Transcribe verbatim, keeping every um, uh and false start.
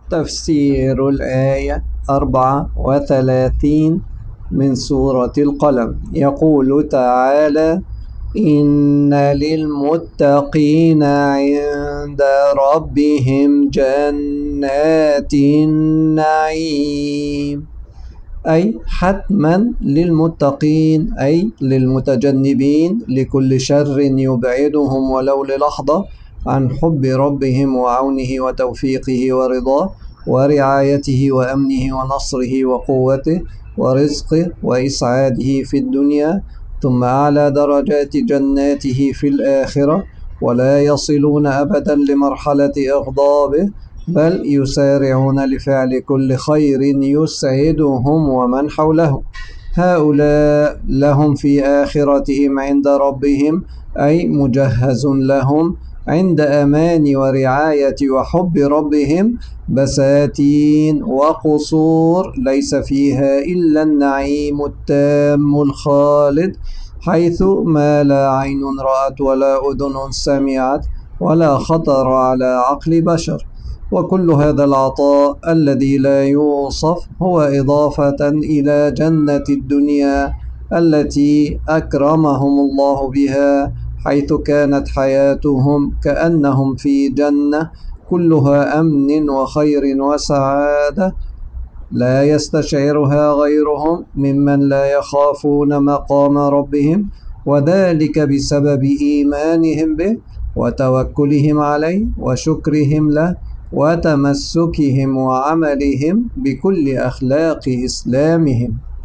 تفسير الآية أربعة وثلاثين من سورة القلم. يقول تعالى: إن للمتقين عند ربهم جنات النعيم، أي حتما للمتقين، أي للمتجنبين لكل شر يبعدهم ولو للحظة عن حب ربهم وعونه وتوفيقه ورضاه ورعايته وأمنه ونصره وقوته ورزقه وإسعاده في الدنيا، ثم أعلى درجات جناته في الآخرة، ولا يصلون أبدا لمرحلة إغضابه، بل يسارعون لفعل كل خير يسعدهم ومن حولهم. هؤلاء لهم في آخرتهم عند ربهم، أي مجهز لهم عند أمان ورعاية وحب ربهم، بساتين وقصور ليس فيها إلا النعيم التام الخالد، حيث ما لا عين رأت ولا أذن سمعت ولا خطر على عقل بشر. وكل هذا العطاء الذي لا يوصف هو إضافة إلى جنة الدنيا التي أكرمهم الله بها، حيث كانت حياتهم كأنهم في جنة كلها أمن وخير وسعادة لا يستشعرها غيرهم ممن لا يخافون مقام ربهم، وذلك بسبب إيمانهم به وتوكلهم عليه وشكرهم له وتمسكهم وعملهم بكل أخلاق إسلامهم.